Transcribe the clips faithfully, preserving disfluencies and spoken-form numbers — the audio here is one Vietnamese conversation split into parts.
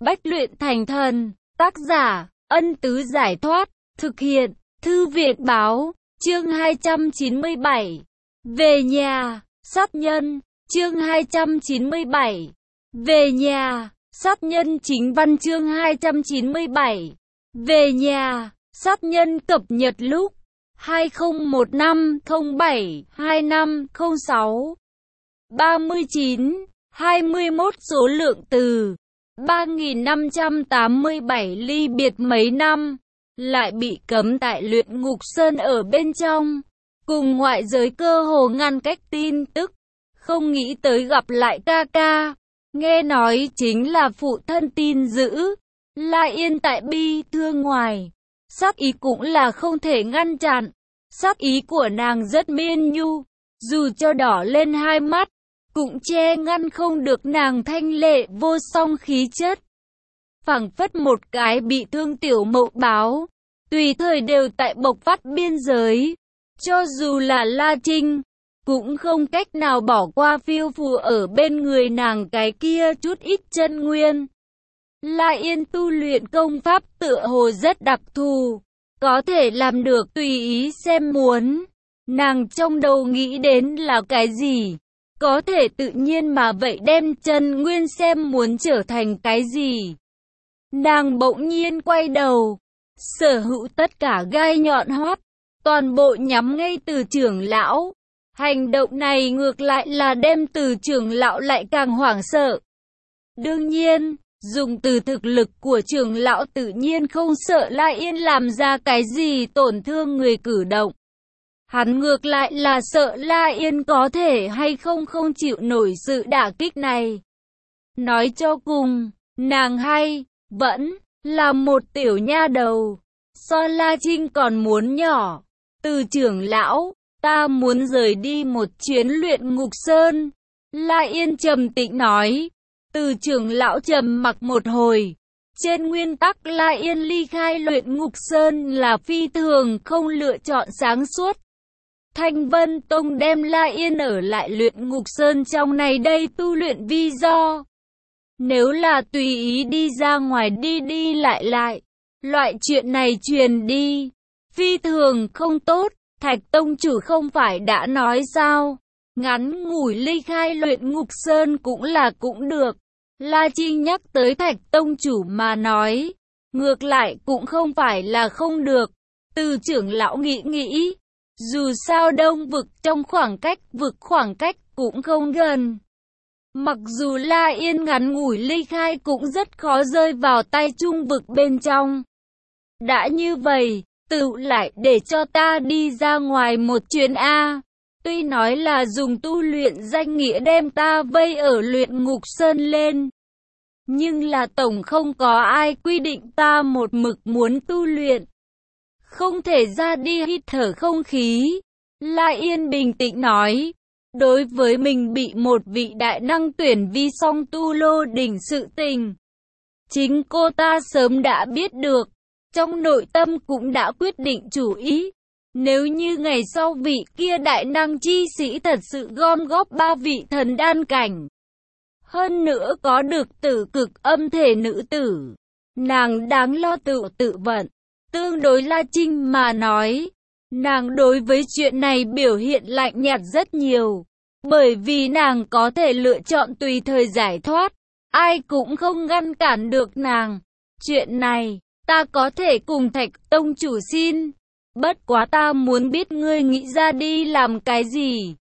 Bách luyện thành thần. Tác giả, Ân Tứ Giải Thoát. Thực hiện, Thư viện Báo. Chương hai trăm chín mươi bảy. Về nhà, sát nhân. Chương hai trăm chín mươi bảy. Về nhà, sát nhân. Chính văn chương hai trăm chín mươi bảy. Về nhà, sát nhân. Cập nhật lúc hai không một năm không bảy hai năm không sáu. ba mươi chín, hai mươi mốt. Số lượng từ ba nghìn năm trăm tám mươi bảy. Ly biệt mấy năm, lại bị cấm tại luyện ngục sơn ở bên trong, cùng ngoại giới cơ hồ ngăn cách tin tức. Không nghĩ tới gặp lại ca ca, nghe nói chính là phụ thân tin dữ. La Yên tại bi thương ngoài, sát ý cũng là không thể ngăn chặn. Sát ý của nàng rất miên nhu, dù cho đỏ lên hai mắt, cũng che ngăn không được nàng thanh lệ vô song khí chất. Phảng phất một cái bị thương tiểu mậu báo, tùy thời đều tại bộc phát biên giới. Cho dù là La Trinh, cũng không cách nào bỏ qua phiêu phù ở bên người nàng cái kia chút ít chân nguyên. La Yên tu luyện công pháp tựa hồ rất đặc thù, có thể làm được tùy ý xem muốn. Nàng trong đầu nghĩ đến là cái gì, có thể tự nhiên mà vậy đem chân nguyên xem muốn trở thành cái gì. Nàng bỗng nhiên quay đầu, sở hữu tất cả gai nhọn hoắt, toàn bộ nhắm ngay Từ trưởng lão. Hành động này ngược lại là đem Từ trưởng lão lại càng hoảng sợ. Đương nhiên, dùng từ thực lực của trưởng lão tự nhiên không sợ La Yên làm ra cái gì tổn thương người cử động. Hắn ngược lại là sợ La Yên có thể hay không không chịu nổi sự đả kích này. Nói cho cùng, nàng hay vẫn là một tiểu nha đầu, so La Trinh còn muốn nhỏ. Từ trưởng lão, ta muốn rời đi một chuyến luyện ngục sơn. La Yên trầm tĩnh nói. Từ trưởng lão trầm mặc một hồi. Trên nguyên tắc La Yên ly khai luyện ngục sơn là phi thường không lựa chọn sáng suốt. Thanh Vân Tông đem La Yên ở lại luyện ngục sơn trong này đây tu luyện vi do. Nếu là tùy ý đi ra ngoài đi đi lại lại, loại chuyện này truyền đi, phi thường không tốt. Thạch Tông chủ không phải đã nói sao, ngắn ngủi ly khai luyện ngục sơn cũng là cũng được. La Trinh nhắc tới Thạch Tông chủ mà nói, ngược lại cũng không phải là không được. Từ trưởng lão nghĩ nghĩ, dù sao đông vực trong khoảng cách vực khoảng cách cũng không gần. Mặc dù La Yên ngắn ngủi ly khai cũng rất khó rơi vào tay trung vực bên trong. Đã như vậy, tự lại để cho ta đi ra ngoài một chuyến A. Tuy nói là dùng tu luyện danh nghĩa đem ta vây ở luyện ngục sơn lên, nhưng là tổng không có ai quy định ta một mực muốn tu luyện. Không thể ra đi hít thở không khí. La Yên bình tĩnh nói. Đối với mình bị một vị đại năng tuyển vi song tu lô đỉnh sự tình, chính cô ta sớm đã biết được. Trong nội tâm cũng đã quyết định chủ ý. Nếu như ngày sau vị kia đại năng chi sĩ thật sự gom góp ba vị thần đan cảnh, hơn nữa có được tử cực âm thể nữ tử, nàng đáng lo tự tự vận. Tương đối La Trinh mà nói, nàng đối với chuyện này biểu hiện lạnh nhạt rất nhiều, bởi vì nàng có thể lựa chọn tùy thời giải thoát, ai cũng không ngăn cản được nàng. Chuyện này, ta có thể cùng Thạch Tông chủ xin, bất quá ta muốn biết ngươi nghĩ ra đi làm cái gì.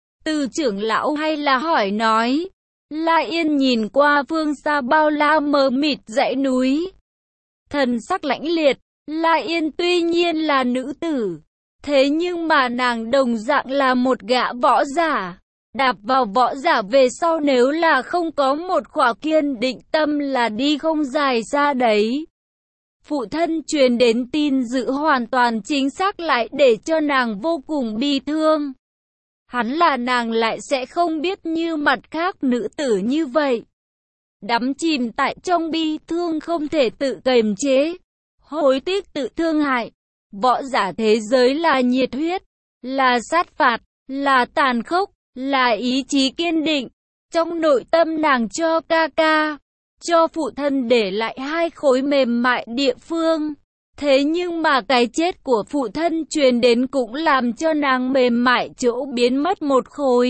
Từ trưởng lão hay là hỏi nói. La Yên nhìn qua phương xa bao la mờ mịt dãy núi, thần sắc lãnh liệt. La Yên tuy nhiên là nữ tử, thế nhưng mà nàng đồng dạng là một gã võ giả. Đạp vào võ giả về sau nếu là không có một khỏa kiên định tâm là đi không dài xa đấy. Phụ thân truyền đến tin dữ hoàn toàn chính xác lại để cho nàng vô cùng bi thương. Hắn là nàng lại sẽ không biết như mặt khác nữ tử như vậy. Đắm chìm tại trong bi thương không thể tự kiềm chế, hối tiếc tự thương hại. Võ giả thế giới là nhiệt huyết, là sát phạt, là tàn khốc, là ý chí kiên định. Trong nội tâm nàng cho ca ca, cho phụ thân để lại hai khối mềm mại địa phương. Thế nhưng mà cái chết của phụ thân truyền đến cũng làm cho nàng mềm mại chỗ biến mất một khối.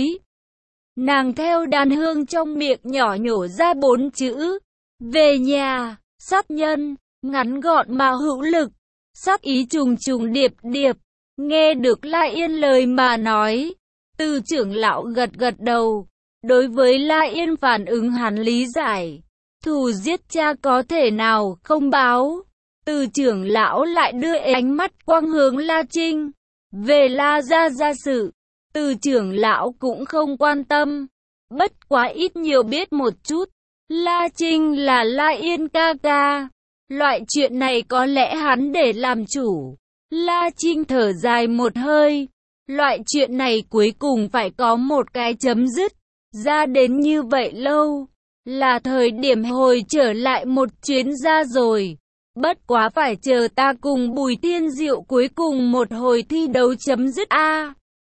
Nàng theo đàn hương trong miệng nhỏ nhổ ra bốn chữ: về nhà. Sát nhân, ngắn gọn mà hữu lực, sát ý trùng trùng điệp điệp. Nghe được La Yên lời mà nói, Từ trưởng lão gật gật đầu. Đối với La Yên phản ứng hắn lý giải. Thù giết cha có thể nào không báo. Từ trưởng lão lại đưa ánh mắt quang hướng La Trinh. Về La gia gia sự, Từ trưởng lão cũng không quan tâm. Bất quá ít nhiều biết một chút. La Trinh là La Yên ca ca. Loại chuyện này có lẽ hắn để làm chủ. La Trinh thở dài một hơi. Loại chuyện này cuối cùng phải có một cái chấm dứt. Ra đến như vậy lâu, là thời điểm hồi trở lại một chuyến ra rồi. Bất quá phải chờ ta cùng Bùi Thiên Diệu cuối cùng một hồi thi đấu chấm dứt a. À,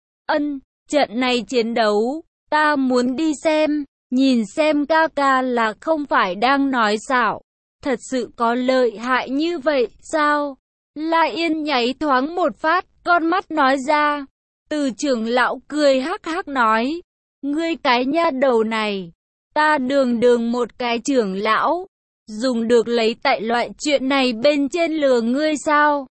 ân, trận này chiến đấu, ta muốn đi xem, nhìn xem ca ca là không phải đang nói xạo. Thật sự có lợi hại như vậy sao? La Yên nháy thoáng một phát, con mắt nói ra. Từ trưởng lão cười hắc hắc nói. Ngươi cái nha đầu này, ta đường đường một cái trưởng lão, dùng được lấy tại loại chuyện này bên trên lừa ngươi sao?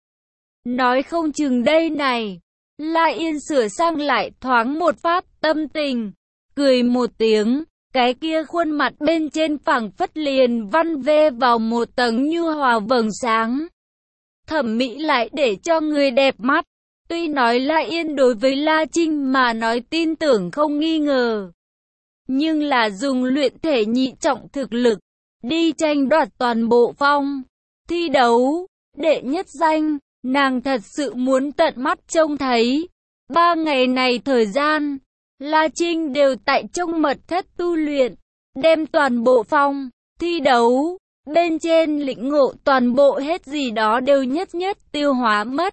Nói không chừng đây này. La Yên sửa sang lại thoáng một phát tâm tình, cười một tiếng, cái kia khuôn mặt bên trên phẳng phất liền văn vê vào một tầng nhu hòa vầng sáng. Thẩm mỹ lại để cho người đẹp mắt. Tuy nói La Yên đối với La Trinh mà nói tin tưởng không nghi ngờ, nhưng là dùng luyện thể nhị trọng thực lực, đi tranh đoạt toàn bộ phong thi đấu, đệ nhất danh, nàng thật sự muốn tận mắt trông thấy. Ba ngày này thời gian, La Trinh đều tại trong mật thất tu luyện, đem toàn bộ phong thi đấu, bên trên lĩnh ngộ toàn bộ hết gì đó đều nhất nhất tiêu hóa mất.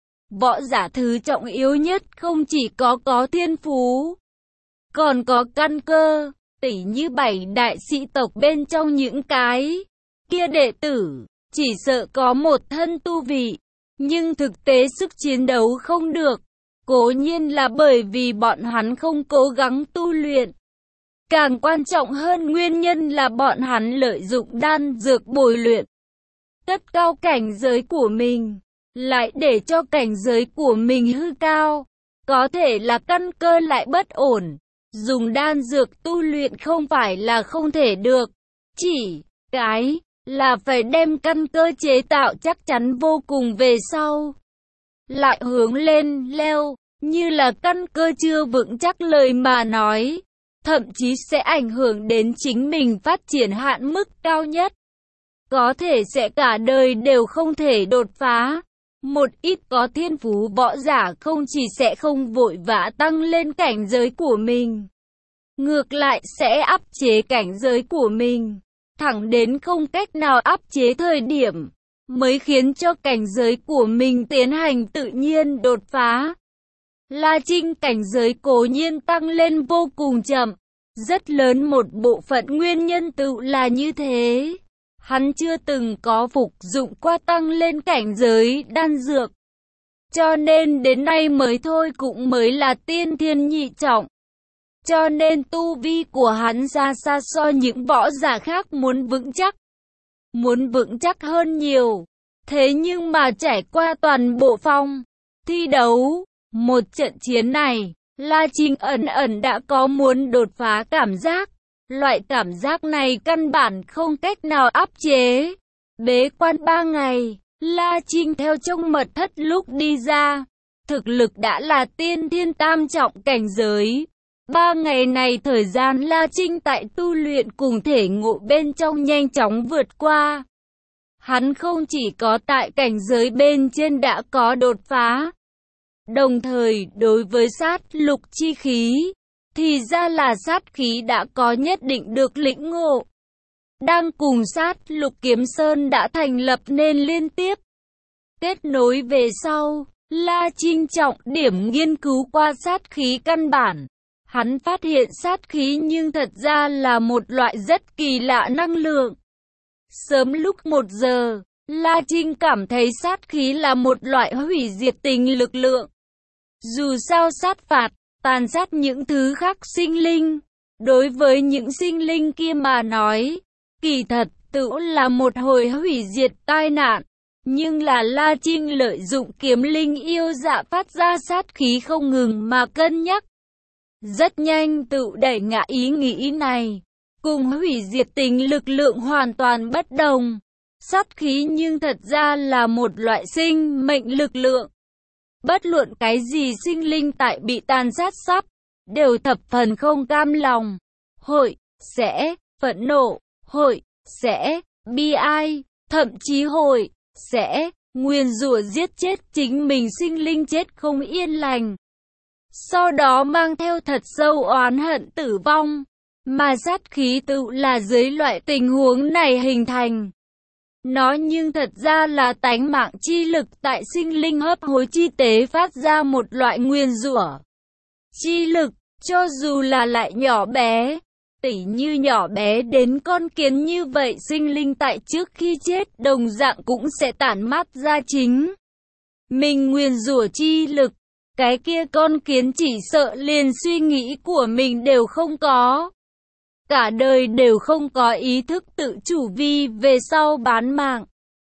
Võ giả thứ trọng yếu nhất không chỉ có có thiên phú, còn có căn cơ, tỉ như bảy đại sĩ tộc bên trong những cái kia đệ tử, chỉ sợ có một thân tu vị, nhưng thực tế sức chiến đấu không được, cố nhiên là bởi vì bọn hắn không cố gắng tu luyện. Càng quan trọng hơn nguyên nhân là bọn hắn lợi dụng đan dược bồi luyện, tất cao cảnh giới của mình, lại để cho cảnh giới của mình hư cao, có thể là căn cơ lại bất ổn. Dùng đan dược tu luyện không phải là không thể được, chỉ cái là phải đem căn cơ chế tạo chắc chắn vô cùng về sau, lại hướng lên leo, như là căn cơ chưa vững chắc lời mà nói, thậm chí sẽ ảnh hưởng đến chính mình phát triển hạn mức cao nhất, có thể sẽ cả đời đều không thể đột phá. Một ít có thiên phú võ giả không chỉ sẽ không vội vã tăng lên cảnh giới của mình, ngược lại sẽ áp chế cảnh giới của mình, thẳng đến không cách nào áp chế thời điểm, mới khiến cho cảnh giới của mình tiến hành tự nhiên đột phá. La Trinh cảnh giới cố nhiên tăng lên vô cùng chậm, rất lớn một bộ phận nguyên nhân tự là như thế. Hắn chưa từng có phục dụng qua tăng lên cảnh giới đan dược, cho nên đến nay mới thôi cũng mới là tiên thiên nhị trọng. Cho nên tu vi của hắn xa xa so những võ giả khác muốn vững chắc, muốn vững chắc hơn nhiều. Thế nhưng mà trải qua toàn bộ phong thi đấu, một trận chiến này, La Trinh ẩn ẩn đã có muốn đột phá cảm giác. Loại cảm giác này căn bản không cách nào áp chế. Bế quan ba ngày, La Trinh theo trong mật thất lúc đi ra, thực lực đã là tiên thiên tam trọng cảnh giới. Ba ngày này thời gian La Trinh tại tu luyện cùng thể ngộ bên trong nhanh chóng vượt qua. Hắn không chỉ có tại cảnh giới bên trên đã có đột phá, đồng thời đối với sát lục chi khí, thì ra là sát khí đã có nhất định được lĩnh ngộ. Đang cùng sát lục kiếm sơn đã thành lập nên liên tiếp kết nối về sau, La Trinh trọng điểm nghiên cứu qua sát khí căn bản. Hắn phát hiện sát khí nhưng thật ra là một loại rất kỳ lạ năng lượng. Sớm lúc một giờ, La Trinh cảm thấy sát khí là một loại hủy diệt tình lực lượng. Dù sao sát phạt, tàn sát những thứ khác sinh linh, đối với những sinh linh kia mà nói, kỳ thật tự là một hồi hủy diệt tai nạn. Nhưng là La Trinh lợi dụng kiếm linh yêu dạ phát ra sát khí không ngừng mà cân nhắc. Rất nhanh tự đẩy ngã ý nghĩ này. Cùng hủy diệt tình lực lượng hoàn toàn bất đồng. Sát khí nhưng thật ra là một loại sinh mệnh lực lượng. Bất luận cái gì sinh linh tại bị tàn sát sắp, đều thập phần không cam lòng. Hội, sẽ, phẫn nộ, hội, sẽ, bi ai, thậm chí hội, sẽ, nguyền rủa giết chết chính mình sinh linh chết không yên lành. Sau đó mang theo thật sâu oán hận tử vong. Mà sát khí tự là dưới loại tình huống này hình thành. Nó nhưng thật ra là tánh mạng chi lực tại sinh linh hấp hối chi tế phát ra một loại nguyền rủa. Chi lực, cho dù là lại nhỏ bé, tỉ như nhỏ bé đến con kiến như vậy sinh linh tại trước khi chết đồng dạng cũng sẽ tản mát ra chính. Mình nguyền rủa chi lực, cái kia con kiến chỉ sợ liền suy nghĩ của mình đều không có. Cả đời đều không có ý thức tự chủ vi về sau bán mạng.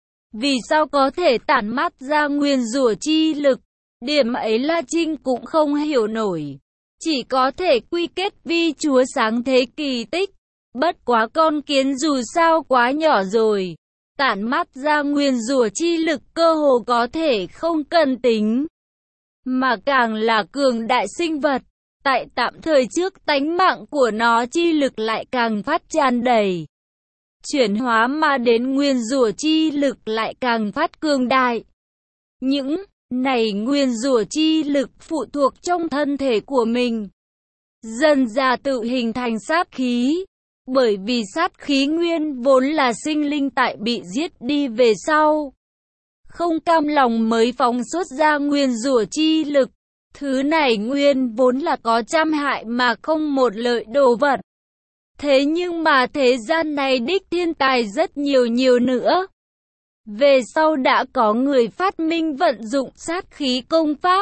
Vì sao có thể tản mát ra nguyền rủa chi lực? Điểm ấy La Trinh cũng không hiểu nổi. Chỉ có thể quy kết vi Chúa sáng thế kỳ tích. Bất quá con kiến dù sao quá nhỏ rồi. Tản mát ra nguyền rủa chi lực cơ hồ có thể không cần tính. Mà càng là cường đại sinh vật. Tại tạm thời trước tánh mạng của nó chi lực lại càng phát tràn đầy. Chuyển hóa mà đến nguyên rủa chi lực lại càng phát cường đại. Những này nguyên rủa chi lực phụ thuộc trong thân thể của mình. Dần ra tự hình thành sát khí. Bởi vì sát khí nguyên vốn là sinh linh tại bị giết đi về sau. Không cam lòng mới phóng xuất ra nguyên rủa chi lực. Thứ này nguyên vốn là có trăm hại mà không một lợi đồ vật. Thế nhưng mà thế gian này đích thiên tài rất nhiều nhiều nữa. Về sau đã có người phát minh vận dụng sát khí công pháp.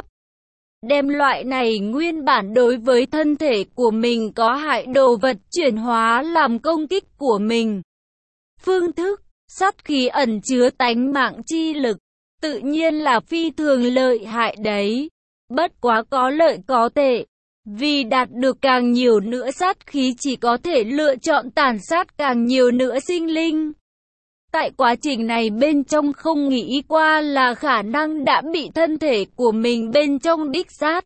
Đem loại này nguyên bản đối với thân thể của mình có hại đồ vật chuyển hóa làm công kích của mình. Phương thức, sát khí ẩn chứa tánh mạng chi lực, tự nhiên là phi thường lợi hại đấy. Bất quá có lợi có tệ, vì đạt được càng nhiều nữa sát khí chỉ có thể lựa chọn tàn sát càng nhiều nữa sinh linh. Tại quá trình này bên trong không nghĩ qua là khả năng đã bị thân thể của mình bên trong đích sát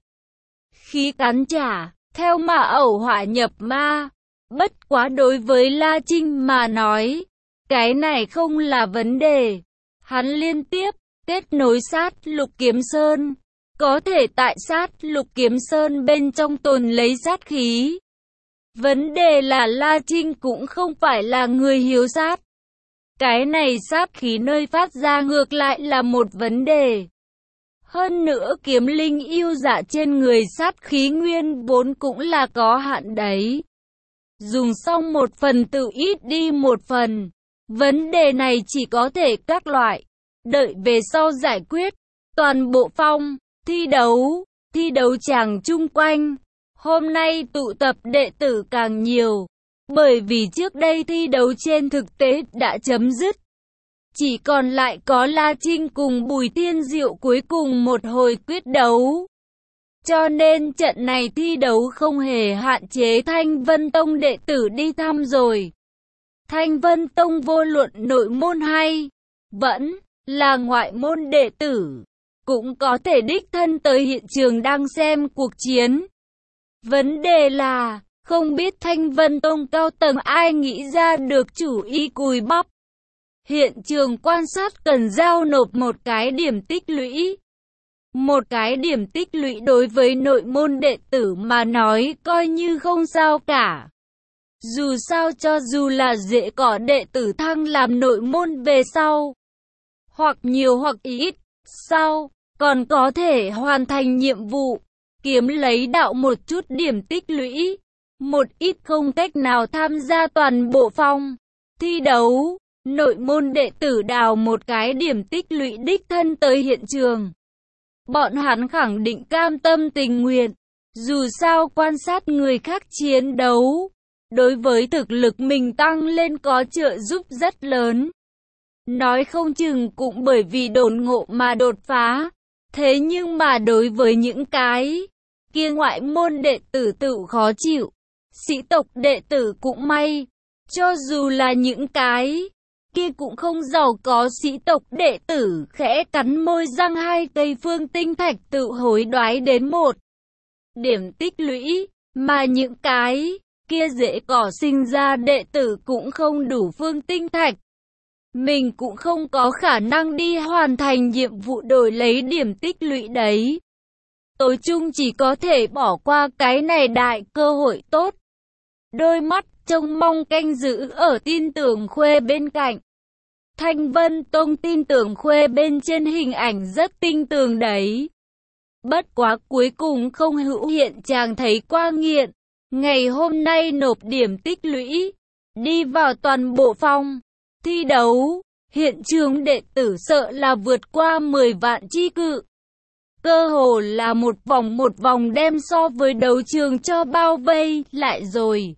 khí cắn trả, theo mà ẩu hỏa nhập ma. Bất quá đối với La Trinh mà nói, cái này không là vấn đề. Hắn liên tiếp kết nối sát Lục Kiếm Sơn. Có thể tại sát Lục Kiếm Sơn bên trong tồn lấy sát khí. Vấn đề là La Trinh cũng không phải là người hiếu sát. Cái này sát khí nơi phát ra ngược lại là một vấn đề. Hơn nữa kiếm linh yêu dạ trên người sát khí nguyên vốn cũng là có hạn đấy. Dùng xong một phần tự ít đi một phần. Vấn đề này chỉ có thể các loại. Đợi về sau giải quyết. Toàn bộ phong. Thi đấu, thi đấu chàng chung quanh. Hôm nay tụ tập đệ tử càng nhiều. Bởi vì trước đây thi đấu trên thực tế đã chấm dứt. Chỉ còn lại có La Trinh cùng Bùi Tiên Diệu cuối cùng một hồi quyết đấu. Cho nên trận này thi đấu không hề hạn chế Thanh Vân Tông đệ tử đi thăm rồi. Thanh Vân Tông vô luận nội môn hay vẫn là ngoại môn đệ tử cũng có thể đích thân tới hiện trường đang xem cuộc chiến. Vấn đề là, không biết Thanh Vân Tông cao tầng ai nghĩ ra được chủ ý cùi bắp. Hiện trường quan sát cần giao nộp một cái điểm tích lũy. Một cái điểm tích lũy đối với nội môn đệ tử mà nói coi như không sao cả. Dù sao cho dù là dễ cỏ đệ tử thăng làm nội môn về sau, hoặc nhiều hoặc ít, sau, còn có thể hoàn thành nhiệm vụ. kiếm lấy đạo một chút điểm tích lũy, một ít không cách nào tham gia toàn bộ phong thi đấu. Nội môn đệ tử đào một cái điểm tích lũy đích thân tới hiện trường. Bọn hắn khẳng định cam tâm tình nguyện, dù sao quan sát người khác chiến đấu, đối với thực lực mình tăng lên có trợ giúp rất lớn. Nói không chừng cũng bởi vì đột ngộ mà đột phá. Thế nhưng mà đối với những cái kia ngoại môn đệ tử tự khó chịu, sĩ tộc đệ tử cũng may, cho dù là những cái kia cũng không giàu có sĩ tộc đệ tử khẽ cắn môi răng hai cây phương tinh thạch tự hối đoái đến một điểm tích lũy, mà những cái kia dễ cỏ sinh ra đệ tử cũng không đủ phương tinh thạch. Mình cũng không có khả năng đi hoàn thành nhiệm vụ đổi lấy điểm tích lũy đấy. Tối chung chỉ có thể bỏ qua cái này đại cơ hội tốt. Đôi mắt trông mong canh giữ ở tin tưởng Khuê bên cạnh. Thanh Vân Tông tin tưởng Khuê bên trên hình ảnh rất tinh tường đấy. Bất quá cuối cùng không hữu hiện chàng thấy qua nghiện. Ngày hôm nay nộp điểm tích lũy, đi vào toàn bộ phong thi đấu, hiện trường đệ tử sợ là vượt qua mười vạn chi cự. Cơ hồ là một vòng một vòng đem so với đấu trường cho bao vây lại rồi.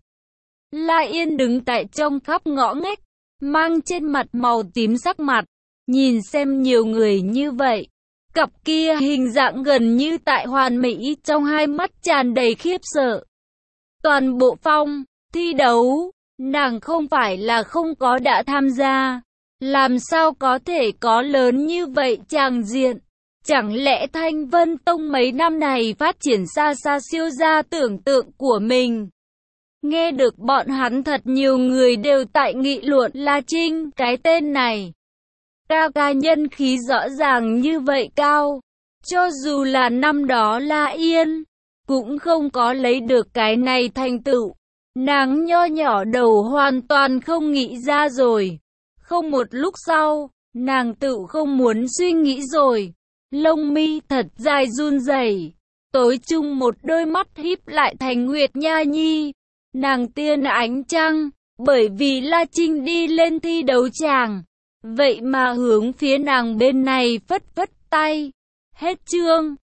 La Yên đứng tại trong khắp ngõ ngách, mang trên mặt màu tím sắc mặt, nhìn xem nhiều người như vậy. Cặp kia hình dạng gần như tại hoàn mỹ trong hai mắt tràn đầy khiếp sợ. Toàn bộ phong thi đấu, nàng không phải là không có đã tham gia, làm sao có thể có lớn như vậy tràng diện. Chẳng lẽ Thanh Vân Tông mấy năm này phát triển xa xa siêu ra tưởng tượng của mình. Nghe được bọn hắn thật nhiều người đều tại nghị luận La Trinh cái tên này. Ca ca nhân khí rõ ràng như vậy cao, cho dù là năm đó La Yên cũng không có lấy được cái này thành tựu. Nàng nho nhỏ đầu hoàn toàn không nghĩ ra rồi. Không một lúc sau, nàng tự không muốn suy nghĩ rồi. Lông mi thật dài run rẩy, tối chung một đôi mắt híp lại thành Nguyệt Nha Nhi. Nàng tiên ánh trăng, bởi vì La Trinh đi lên thi đấu tràng, vậy mà hướng phía nàng bên này phất phất tay. Hết chương.